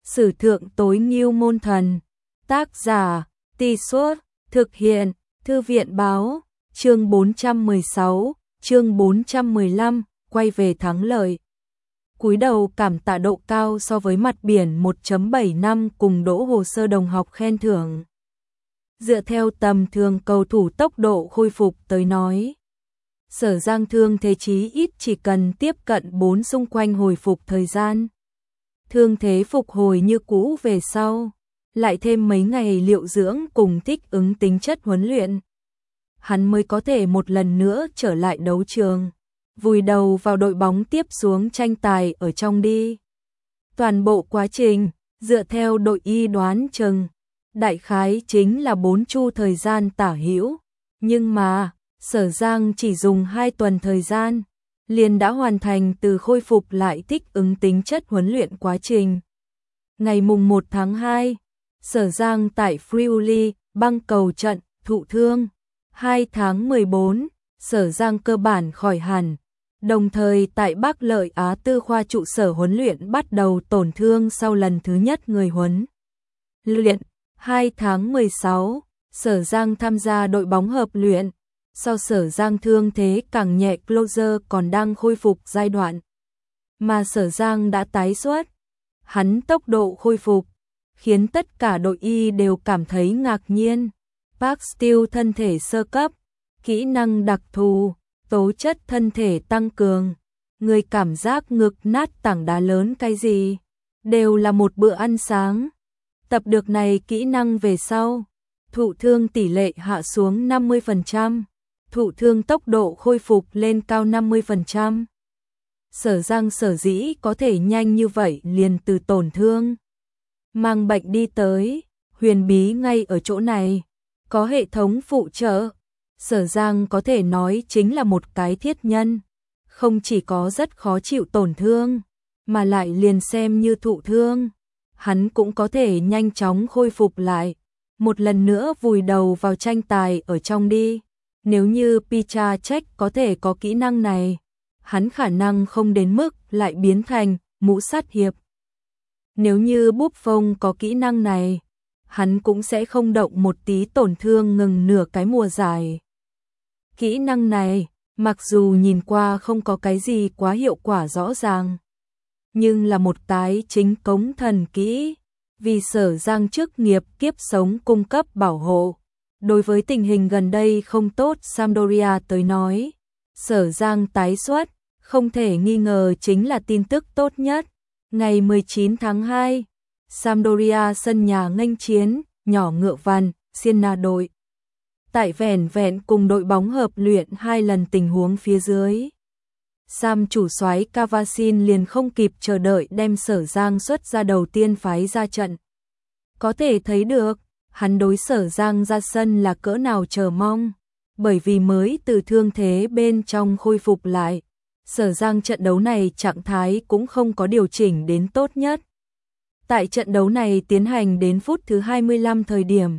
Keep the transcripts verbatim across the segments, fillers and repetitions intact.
Sử thượng tối ngưu môn thần. Tác giả, Tì Suốt, thực hiện, Thư viện báo, chương bốn trăm mười sáu, chương bốn trăm mười lăm, quay về thắng lợi. Cúi đầu cảm tạ độ cao so với mặt biển một phẩy bảy năm cùng đỗ hồ sơ đồng học khen thưởng. Dựa theo tầm thường cầu thủ tốc độ khôi phục tới nói, Sở Giang thương thế chí ít chỉ cần tiếp cận bốn xung quanh hồi phục thời gian. Thương thế phục hồi như cũ về sau, lại thêm mấy ngày liệu dưỡng cùng thích ứng tính chất huấn luyện, hắn mới có thể một lần nữa trở lại đấu trường, vùi đầu vào đội bóng tiếp xuống tranh tài ở trong đi. Toàn bộ quá trình, dựa theo đội y đoán chừng, đại khái chính là bốn chu thời gian tả hữu, nhưng mà Sở Giang chỉ dùng hai tuần thời gian, liền đã hoàn thành từ khôi phục lại thích ứng tính chất huấn luyện quá trình. Ngày mùng một tháng hai, Sở Giang tại Friuli, băng cầu trận, thụ thương. hai tháng mười bốn, Sở Giang cơ bản khỏi hẳn, đồng thời tại Bắc Lợi Á Tư khoa trụ sở huấn luyện bắt đầu tổn thương sau lần thứ nhất người huấn luyện. hai tháng mười sáu, Sở Giang tham gia đội bóng hợp luyện. Sau Sở Giang thương thế càng nhẹ, Closer còn đang khôi phục giai đoạn mà Sở Giang đã tái xuất. Hắn tốc độ khôi phục khiến tất cả đội y đều cảm thấy ngạc nhiên. Park Steel thân thể sơ cấp, kỹ năng đặc thù, tố chất thân thể tăng cường, người cảm giác ngực nát tảng đá lớn cái gì, đều là một bữa ăn sáng. Tập được này kỹ năng về sau, thụ thương tỷ lệ hạ xuống năm mươi phần trăm, thụ thương tốc độ khôi phục lên cao năm mươi phần trăm. Sở Giang sở dĩ có thể nhanh như vậy liền từ tổn thương mang bệnh đi tới, huyền bí ngay ở chỗ này. Có hệ thống phụ trợ, Sở Giang có thể nói chính là một cái thiết nhân, không chỉ có rất khó chịu tổn thương, mà lại liền xem như thụ thương, hắn cũng có thể nhanh chóng khôi phục lại, một lần nữa vùi đầu vào tranh tài ở trong đi. Nếu như Piszczek có thể có kỹ năng này, hắn khả năng không đến mức lại biến thành mũ sát hiệp. Nếu như Buffon có kỹ năng này, hắn cũng sẽ không động một tí tổn thương ngừng nửa cái mùa giải. Kỹ năng này, mặc dù nhìn qua không có cái gì quá hiệu quả rõ ràng, nhưng là một cái chính cống thần kỹ, vì Sở Giang chức nghiệp kiếp sống cung cấp bảo hộ. Đối với tình hình gần đây không tốt Sampdoria tới nói, Sở Giang tái xuất, không thể nghi ngờ chính là tin tức tốt nhất. Ngày mười chín tháng hai, Sampdoria sân nhà nghênh chiến, nhỏ ngựa vằn, Siena đội. Tại vẻn vẹn cùng đội bóng hợp luyện hai lần tình huống phía dưới, Sam chủ soái Cavasin liền không kịp chờ đợi đem Sở Giang xuất ra đầu tiên phái ra trận. Có thể thấy được, hắn đối Sở Giang ra sân là cỡ nào chờ mong, bởi vì mới từ thương thế bên trong khôi phục lại. Sở Giang trận đấu này trạng thái cũng không có điều chỉnh đến tốt nhất. Tại trận đấu này tiến hành đến phút thứ hai mươi lăm thời điểm,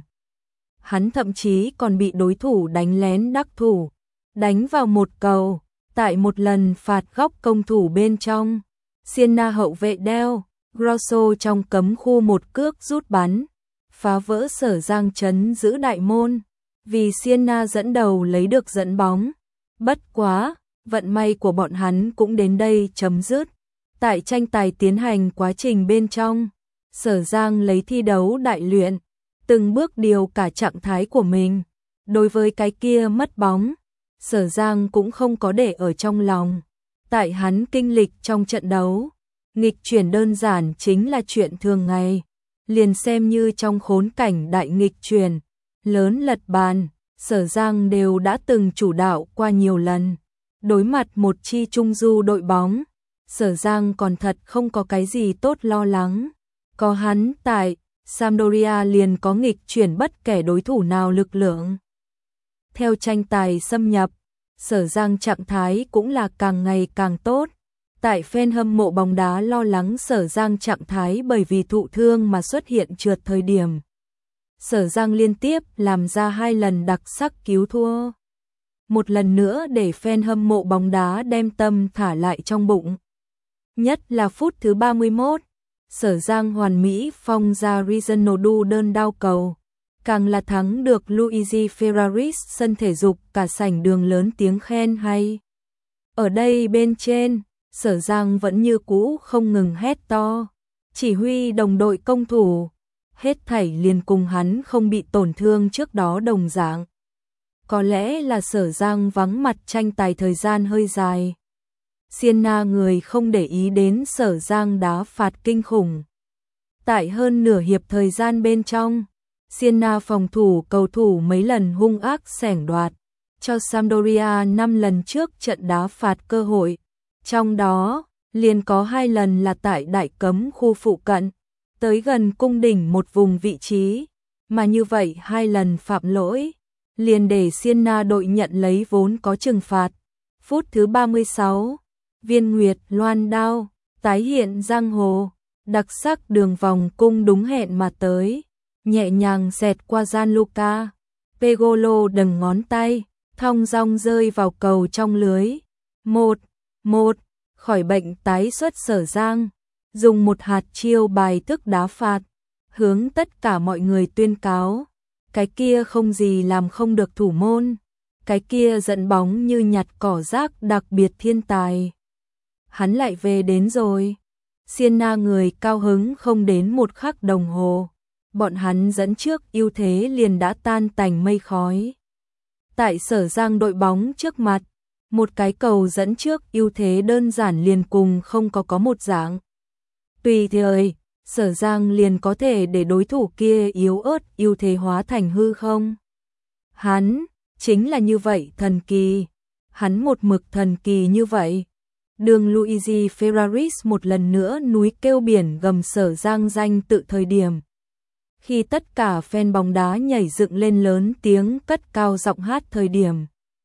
hắn thậm chí còn bị đối thủ đánh lén đắc thủ, đánh vào một cầu, tại một lần phạt góc công thủ bên trong. Siena hậu vệ đeo, Grosso trong cấm khu một cước rút bắn, phá vỡ Sở Giang trấn giữ đại môn, vì Siena dẫn đầu lấy được dẫn bóng. Bất quá, vận may của bọn hắn cũng đến đây chấm dứt. Tại tranh tài tiến hành quá trình bên trong, Sở Giang lấy thi đấu đại luyện, từng bước điều cả trạng thái của mình. Đối với cái kia mất bóng, Sở Giang cũng không có để ở trong lòng. Tại hắn kinh lịch trong trận đấu, nghịch chuyển đơn giản chính là chuyện thường ngày. Liền xem như trong khốn cảnh đại nghịch chuyển, lớn lật bàn, Sở Giang đều đã từng chủ đạo qua nhiều lần. Đối mặt một chi trung du đội bóng, Sở Giang còn thật không có cái gì tốt lo lắng. Có hắn tại, Sampdoria liền có nghịch chuyển bất kể đối thủ nào lực lượng. Theo tranh tài xâm nhập, Sở Giang trạng thái cũng là càng ngày càng tốt. Tại fan hâm mộ bóng đá lo lắng Sở Giang trạng thái bởi vì thụ thương mà xuất hiện trượt thời điểm, Sở Giang liên tiếp làm ra hai lần đặc sắc cứu thua. Một lần nữa để fan hâm mộ bóng đá đem tâm thả lại trong bụng. Nhất là phút thứ ba mươi mốt, Sở Giang hoàn mỹ phong ra Ronaldo đơn đao cầu, càng là thắng được Luigi Ferraris, sân thể dục cả sảnh đường lớn tiếng khen hay. Ở đây bên trên, Sở Giang vẫn như cũ không ngừng hét to, chỉ huy đồng đội công thủ, hết thảy liền cùng hắn không bị tổn thương trước đó đồng dạng. Có lẽ là Sở Giang vắng mặt tranh tài thời gian hơi dài. Siena người không để ý đến Sở Giang đá phạt kinh khủng. Tại hơn nửa hiệp thời gian bên trong, Siena phòng thủ cầu thủ mấy lần hung ác xẻng đoạt, cho Sampdoria năm lần trước trận đá phạt cơ hội. Trong đó, liền có hai lần là tại đại cấm khu phụ cận, tới gần cung đỉnh một vùng vị trí, mà như vậy hai lần phạm lỗi, liền để Siena đội nhận lấy vốn có trừng phạt. Phút thứ ba mươi sáu, Viên Nguyệt loan đao, tái hiện giang hồ, đặc sắc đường vòng cung đúng hẹn mà tới, nhẹ nhàng xẹt qua Gianluca. Pegolo đừng ngón tay, thong dong rơi vào cầu trong lưới. Một, một, khỏi bệnh tái xuất Sở Giang, dùng một hạt chiêu bài thức đá phạt, hướng tất cả mọi người tuyên cáo, cái kia không gì làm không được thủ môn, cái kia dẫn bóng như nhặt cỏ rác đặc biệt thiên tài. Hắn lại về đến rồi. Siena người cao hứng không đến một khắc đồng hồ, bọn hắn dẫn trước ưu thế liền đã tan tành mây khói. Tại Sở Giang đội bóng trước mặt, một cái cầu dẫn trước ưu thế đơn giản liền cùng không có có một dạng. Tùy thời, Sở Giang liền có thể để đối thủ kia yếu ớt ưu thế hóa thành hư không. Hắn, chính là như vậy thần kỳ. Hắn một mực thần kỳ như vậy. Đường Luigi Ferraris một lần nữa núi kêu biển gầm Sở Giang danh tự thời điểm. Khi tất cả fan bóng đá nhảy dựng lên lớn tiếng cất cao giọng hát thời điểm.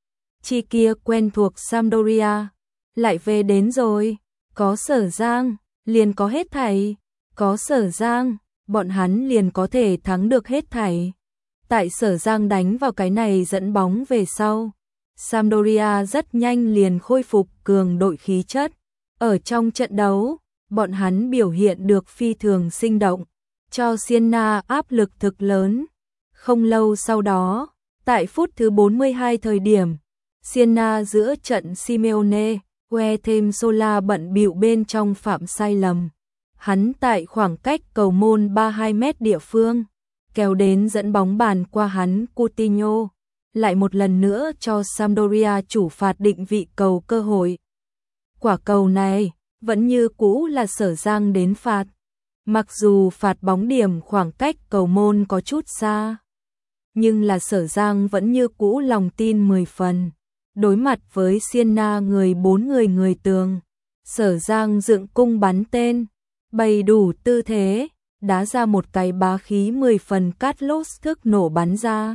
Chi kia quen thuộc Sampdoria, lại về đến rồi, có Sở Giang, liền có hết thảy, có Sở Giang, bọn hắn liền có thể thắng được hết thảy. Tại Sở Giang đánh vào cái này dẫn bóng về sau, Sampdoria rất nhanh liền khôi phục cường đội khí chất. Ở trong trận đấu, bọn hắn biểu hiện được phi thường sinh động, cho Siena áp lực thực lớn. Không lâu sau đó, tại phút thứ bốn mươi hai thời điểm, Siena giữa trận Simeone, que thêm Sola bận bịu bên trong phạm sai lầm. Hắn tại khoảng cách cầu môn ba mươi hai mét địa phương, kéo đến dẫn bóng bàn qua hắn Coutinho, lại một lần nữa cho Sampdoria chủ phạt định vị cầu cơ hội. Quả cầu này vẫn như cũ là Sở Giang đến phạt. Mặc dù phạt bóng điểm khoảng cách cầu môn có chút xa, nhưng là Sở Giang vẫn như cũ lòng tin mười phần. Đối mặt với Siena người bốn người người tường, Sở Giang dựng cung bắn tên, bày đủ tư thế, đá ra một cái bá khí mười phần Carlos thức nổ bắn ra.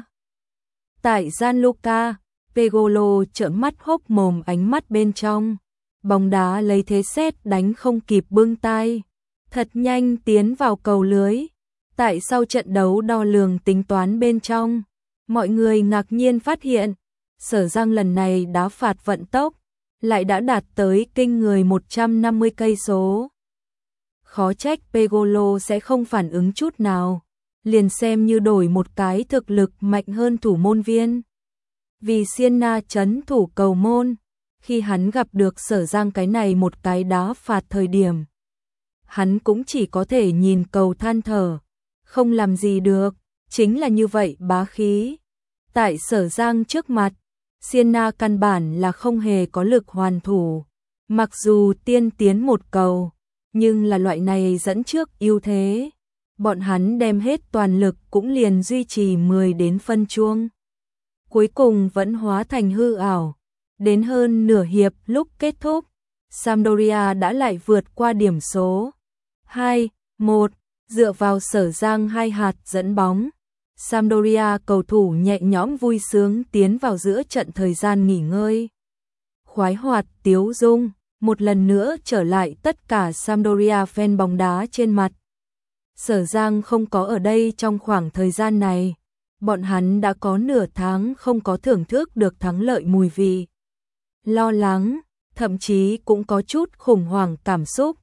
Tại Gianluca, Pegolo trợn mắt hốc mồm ánh mắt bên trong, bóng đá lấy thế sét đánh không kịp bưng tay, thật nhanh tiến vào cầu lưới. Tại sau trận đấu đo lường tính toán bên trong, mọi người ngạc nhiên phát hiện, Sở Giang lần này đá phạt vận tốc lại đã đạt tới kinh người một trăm năm mươi cây số. Khó trách Pegolo sẽ không phản ứng chút nào, liền xem như đổi một cái thực lực mạnh hơn thủ môn viên. Vì Siena trấn thủ cầu môn, khi hắn gặp được Sở Giang cái này một cái đá phạt thời điểm, hắn cũng chỉ có thể nhìn cầu than thở, không làm gì được, chính là như vậy bá khí. Tại Sở Giang trước mặt, Siena căn bản là không hề có lực hoàn thủ, mặc dù tiên tiến một cầu, nhưng là loại này dẫn trước ưu thế, bọn hắn đem hết toàn lực cũng liền duy trì mười đến phân chuông. Cuối cùng vẫn hóa thành hư ảo. Đến hơn nửa hiệp lúc kết thúc, Sampdoria đã lại vượt qua điểm số hai một, dựa vào Sở Giang hai hạt dẫn bóng. Sampdoria cầu thủ nhẹ nhõm vui sướng tiến vào giữa trận thời gian nghỉ ngơi. Khoái hoạt tiếu dung, một lần nữa trở lại tất cả Sampdoria fan bóng đá trên mặt. Sở Giang không có ở đây trong khoảng thời gian này, bọn hắn đã có nửa tháng không có thưởng thức được thắng lợi mùi vị. Lo lắng, thậm chí cũng có chút khủng hoảng cảm xúc.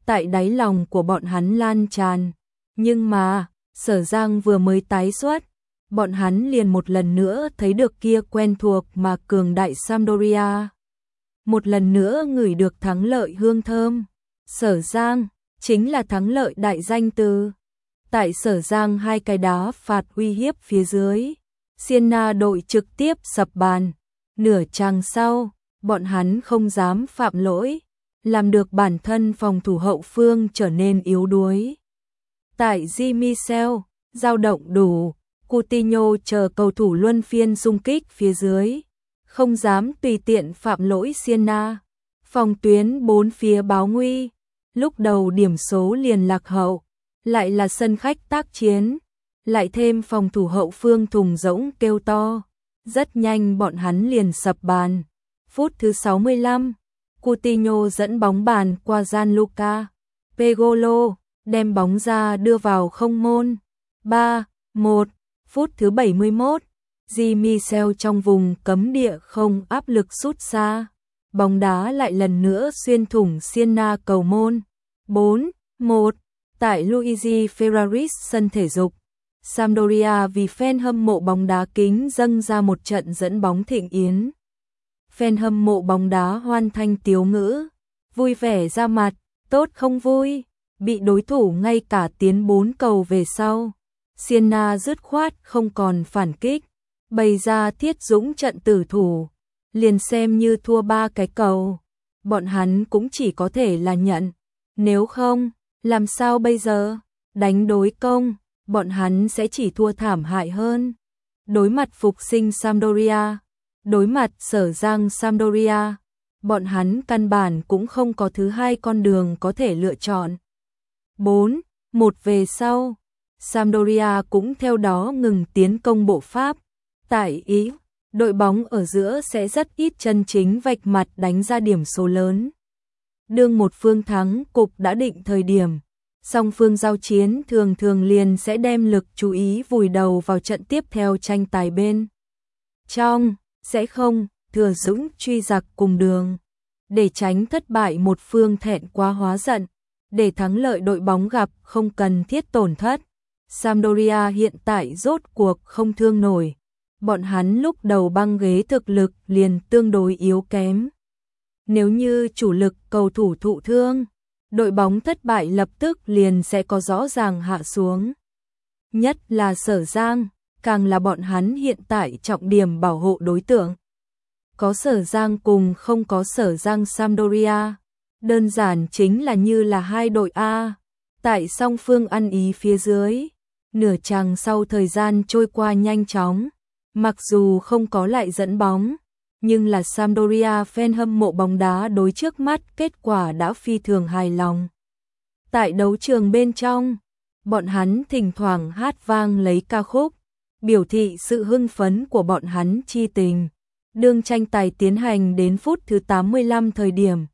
tại đáy lòng của bọn hắn lan tràn. Nhưng mà, Sở Giang vừa mới tái xuất, bọn hắn liền một lần nữa thấy được kia quen thuộc mà cường đại Sampdoria. Một lần nữa ngửi được thắng lợi hương thơm. Sở Giang chính là thắng lợi đại danh từ. Tại Sở Giang hai cái đá phạt uy hiếp phía dưới, Siena đội trực tiếp sập bàn. Nửa chàng sau, bọn hắn không dám phạm lỗi, làm được bản thân phòng thủ hậu phương trở nên yếu đuối. Tại Jean-Michel, dao động đủ, Coutinho chờ cầu thủ luân phiên xung kích phía dưới, không dám tùy tiện phạm lỗi Siena. Phòng tuyến bốn phía báo nguy, lúc đầu điểm số liền lạc hậu, lại là sân khách tác chiến, lại thêm phòng thủ hậu phương thùng rỗng kêu to, rất nhanh bọn hắn liền sập bàn. Phút thứ sáu mươi lăm, Coutinho dẫn bóng bàn qua Gianluca Pegolo, đem bóng ra đưa vào không môn. ba một. Phút thứ bảy mươi mốt, Jean-Michel trong vùng cấm địa không áp lực sút xa, bóng đá lại lần nữa xuyên thủng Siena cầu môn. bốn một. Tại Luigi Ferraris sân thể dục, Sampdoria vì fan hâm mộ bóng đá kính dâng ra một trận dẫn bóng thịnh yến. Fan hâm mộ bóng đá hoan thanh tiếu ngữ, vui vẻ ra mặt, tốt không vui, bị đối thủ ngay cả tiến bốn cầu về sau. Siena dứt khoát không còn phản kích, bày ra thiết dũng trận tử thủ, liền xem như thua ba cái cầu, bọn hắn cũng chỉ có thể là nhận, nếu không, làm sao bây giờ? Đánh đối công, bọn hắn sẽ chỉ thua thảm hại hơn. Đối mặt phục sinh Sampdoria, đối mặt Sở Giang Sampdoria, bọn hắn căn bản cũng không có thứ hai con đường có thể lựa chọn. bốn một về sau, Sampdoria cũng theo đó ngừng tiến công bộ Pháp. Tại Ý, đội bóng ở giữa sẽ rất ít chân chính vạch mặt đánh ra điểm số lớn. Đương một phương thắng cục đã định thời điểm, song phương giao chiến thường thường liền sẽ đem lực chú ý vùi đầu vào trận tiếp theo tranh tài bên trong, sẽ không thừa dũng truy giặc cùng đường, để tránh thất bại một phương thẹn quá hóa giận, để thắng lợi đội bóng gặp không cần thiết tổn thất. Sampdoria hiện tại rốt cuộc không thương nổi, bọn hắn lúc đầu băng ghế thực lực liền tương đối yếu kém. Nếu như chủ lực cầu thủ thụ thương, đội bóng thất bại lập tức liền sẽ có rõ ràng hạ xuống. Nhất là Sở Giang, càng là bọn hắn hiện tại trọng điểm bảo hộ đối tượng. Có Sở Giang cùng không có Sở Giang Sampdoria, đơn giản chính là như là hai đội A, tại song phương ăn ý phía dưới. Nửa chàng sau thời gian trôi qua nhanh chóng, mặc dù không có lại dẫn bóng, nhưng là Sampdoria fan hâm mộ bóng đá đối trước mắt kết quả đã phi thường hài lòng. Tại đấu trường bên trong, bọn hắn thỉnh thoảng hát vang lấy ca khúc, biểu thị sự hưng phấn của bọn hắn chi tình. Đương tranh tài tiến hành đến phút thứ tám mươi lăm thời điểm,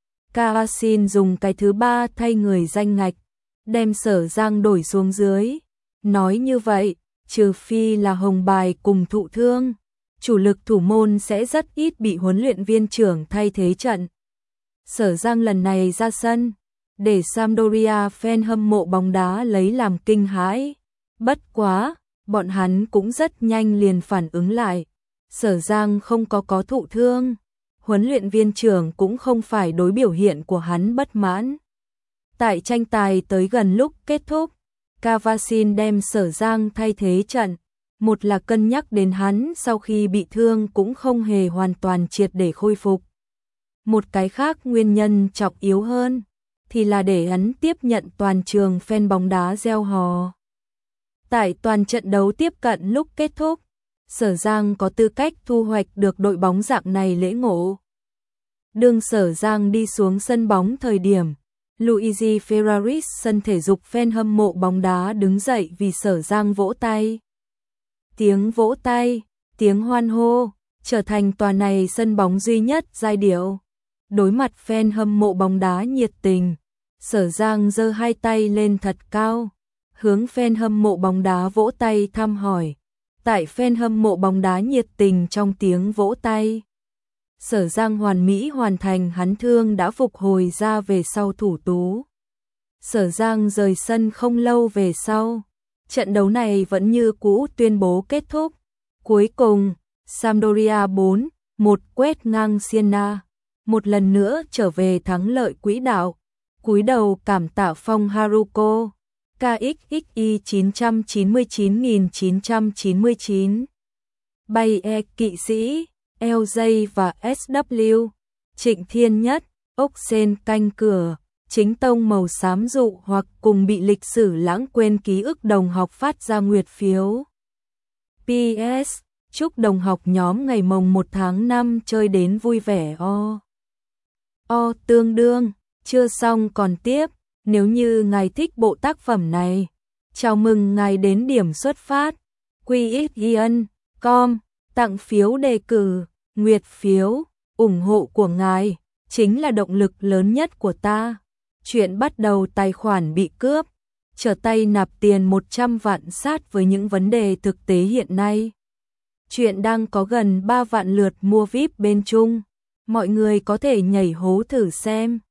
Karasin dùng cái thứ ba thay người danh ngạch, đem Sở Giang đổi xuống dưới. Nói như vậy, trừ phi là hồng bài cùng thụ thương, chủ lực thủ môn sẽ rất ít bị huấn luyện viên trưởng thay thế trận. Sở Giang lần này ra sân, để Sampdoria fan hâm mộ bóng đá lấy làm kinh hãi. Bất quá, bọn hắn cũng rất nhanh liền phản ứng lại. Sở Giang không có có thụ thương, huấn luyện viên trưởng cũng không phải đối biểu hiện của hắn bất mãn. Tại tranh tài tới gần lúc kết thúc, Kavasin đem Sở Giang thay thế trận, một là cân nhắc đến hắn sau khi bị thương cũng không hề hoàn toàn triệt để khôi phục. Một cái khác nguyên nhân trọng yếu hơn, thì là để hắn tiếp nhận toàn trường fan bóng đá reo hò. Tại toàn trận đấu tiếp cận lúc kết thúc, Sở Giang có tư cách thu hoạch được đội bóng dạng này lễ ngộ. Đương Sở Giang đi xuống sân bóng thời điểm, Luigi Ferraris sân thể dục fan hâm mộ bóng đá đứng dậy vì Sở Giang vỗ tay. Tiếng vỗ tay, tiếng hoan hô, trở thành tòa này sân bóng duy nhất giai điệu. Đối mặt fan hâm mộ bóng đá nhiệt tình, Sở Giang giơ hai tay lên thật cao, hướng fan hâm mộ bóng đá vỗ tay thăm hỏi. Tại fan hâm mộ bóng đá nhiệt tình trong tiếng vỗ tay, Sở Giang hoàn mỹ hoàn thành hắn thương đã phục hồi ra về sau thủ tú. Sở Giang rời sân không lâu về sau. Trận đấu này vẫn như cũ tuyên bố kết thúc. Cuối cùng, Sampdoria bốn một quét ngang Siena, một lần nữa trở về thắng lợi quỹ đạo. Cúi đầu cảm tạ Phong Haruko, K X X I chín chín chín chín chín chín, Bay E kỵ sĩ, L J và S W, Trịnh Thiên Nhất, ốc sên canh cửa, chính tông màu xám dụ hoặc cùng bị lịch sử lãng quên ký ức đồng học phát ra nguyệt phiếu. P S. Chúc đồng học nhóm ngày mồng một tháng năm chơi đến vui vẻ o. O tương đương, chưa xong còn tiếp, nếu như ngài thích bộ tác phẩm này, chào mừng ngài đến điểm xuất phát, Q X I N com, tặng phiếu đề cử, nguyệt phiếu, ủng hộ của ngài, chính là động lực lớn nhất của ta. Chuyện bắt đầu tài khoản bị cướp, trở tay nạp tiền một trăm vạn sát với những vấn đề thực tế hiện nay. Chuyện đang có gần ba vạn lượt mua vi ai pi bên Trung, mọi người có thể nhảy hố thử xem.